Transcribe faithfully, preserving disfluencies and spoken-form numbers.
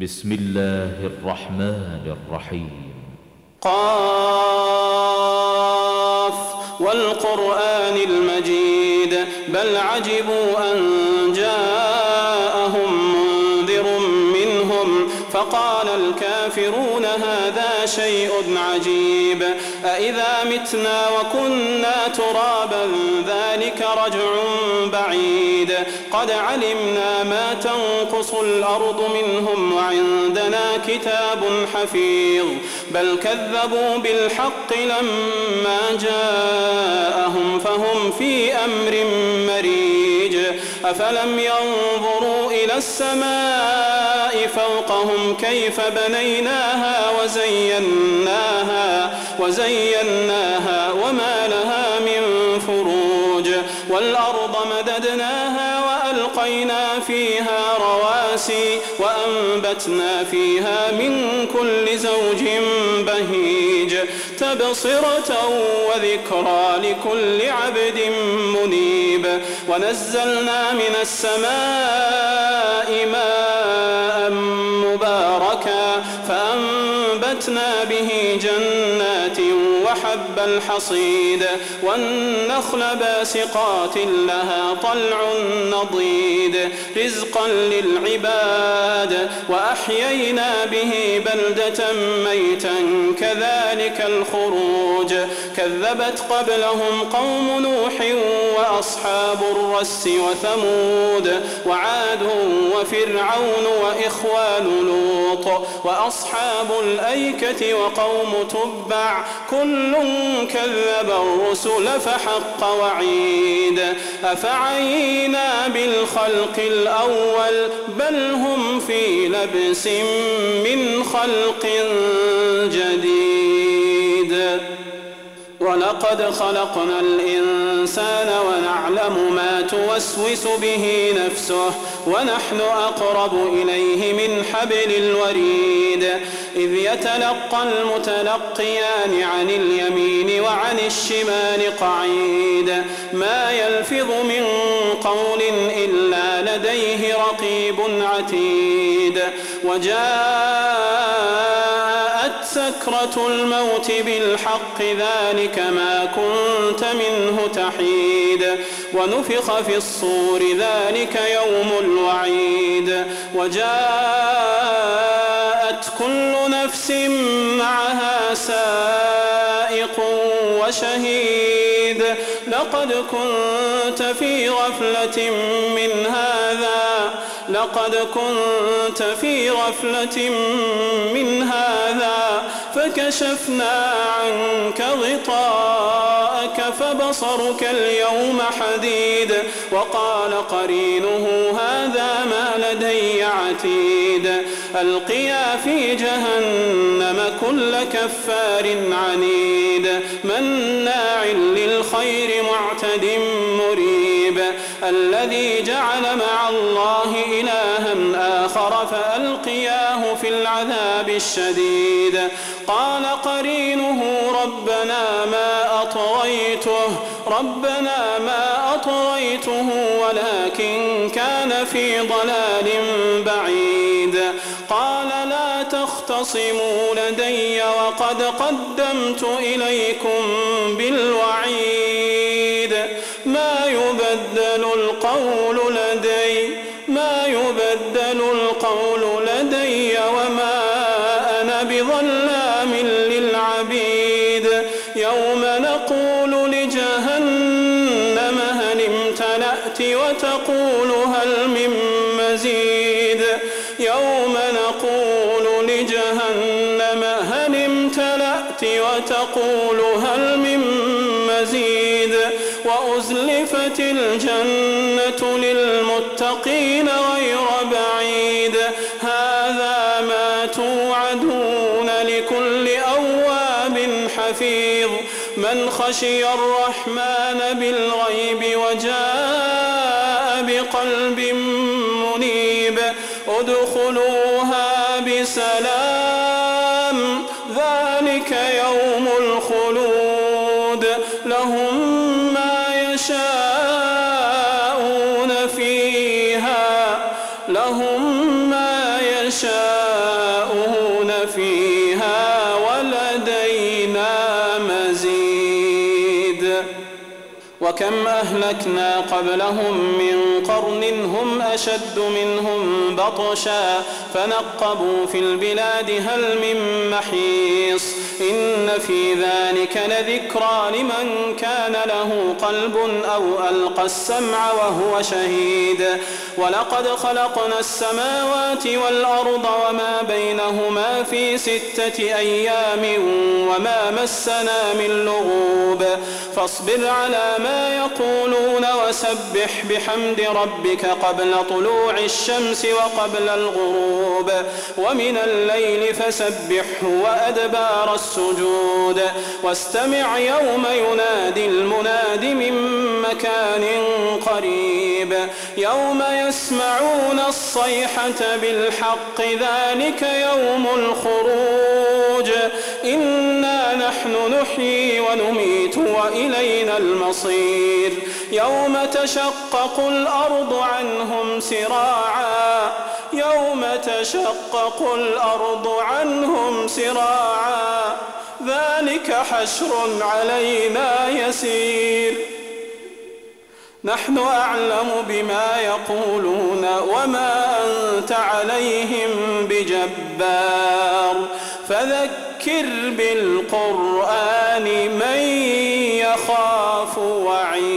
بسم الله الرحمن الرحيم. قاف والقرآن المجيد بل عجبوا أن جاءهم منذر منهم فقال الكافرون هذا شيء عجيب أإذا متنا وكنا ترابا ذلك رجع بعيد قد علمنا ما تنقص الأرض منهم وعندنا كتاب حفيظ بل كذبوا بالحق لما جاءهم فهم في أمر مريج أفلم ينظروا إلى السماء فوقهم كيف بنيناها وزيناها وزيناها وما لها من فروج والأرض مددناها وألقينا فيها رواسي وأنبتنا فيها من كل زوج بهيج تبصرة وذكرى لكل عبد منيب ونزلنا من السماء ماء مباركا فأنبتنا به جنات وحب الحصيد والنخل باسقات لها طلع نضيد رزقا للعباد وأحيينا به بلدة ميتا كذلك الخروج كذبت قبلهم قوم نوح وأصحاب الرس وثمود وعاد وفرعون وإخوان لوط وأصحاب الأيكة وقوم تبع كل كذب الرسل فحق وعيد أفعينا بالخلق الأول بل هم في لبس من خلق جديد ولقد خلقنا الإنسان ونعلم ما توسوس به نفسه ونحن أقرب إليه من حبل الوريد إذ يتلقى المتلقيان عن اليمين وعن الشمال قعيد ما يلفظ من قول إلا لديه رقيب عتيد وجاءت سكرة الموت بالحق ذلك ما كنت منه تحيد ونفخ في الصور ذلك يوم الوعيد وجاءت كل نفس معها سائق وشهيد لقد كنت في غفلة من هذا لقد كنت في غفلة من هذا فكشفنا عنك غطاءك فبصرك اليوم حديد وقال قرينه هذا ما لدي عتيد ألقيا في جهنم كل كفار عنيد مناع للخير معتد مريب الذي جعل مع الله إلها آخر فألقياه في العذاب الشديد قال قرينه ربنا ما أطغيته ربنا ما أطغيته ولكن كان في ضلال بعيد قال لا تختصموا لدي وقد قدمت إليكم بالوعيد ما يبدل القول لدي ما يبدل القول لدي وما أنا بظلام للعبيد يوم نقول لجهنم هل امتلأت وتقول هل من مزيد يوم نقول لجهنم هل امتلأت وتقول هل من مزيد وأزلفت الجنة للمتقين غير بعيد هذا ما توعدون لكل أواب حفيظ من خشي الرحمن بالغيب وجاء بقلب منيب ادخلوها بسلام ذلك يوم الخلود لهم ما يشاءون فيها لهم ما يشاءون يشاءون فيها ولدينا مزيد. وكم أهلكنا قبلهم من قرن هم أشد منهم بطشا فنقبوا في البلاد هل من محيص إن في ذلك لذكرى لمن كان له قلب أو ألقى السمع وهو شهيد. ولقد خلقنا السماوات والأرض وما بينهما في ستة أيام وما مسنا من لغوب فاصبر على ما يقولون وسبح بحمد ربك قبل طلوع الشمس وقبل الغروب ومن الليل فسبحه وأدبار السجود واستمع يوم ينادي المناد من مكان قريب يوم يسمعون الصيحة بالحق ذلك يوم الخروج إنا نحن نحيي ونميت وإلينا المصير يوم تشقق الأرض عنهم سراعا يوم تشقق الأرض عنهم سراعا ذلك حشر علينا يسير نحن أعلم بما يقولون وما أنت عليهم بجبار فذكر بالقرآن من يخاف وعيد.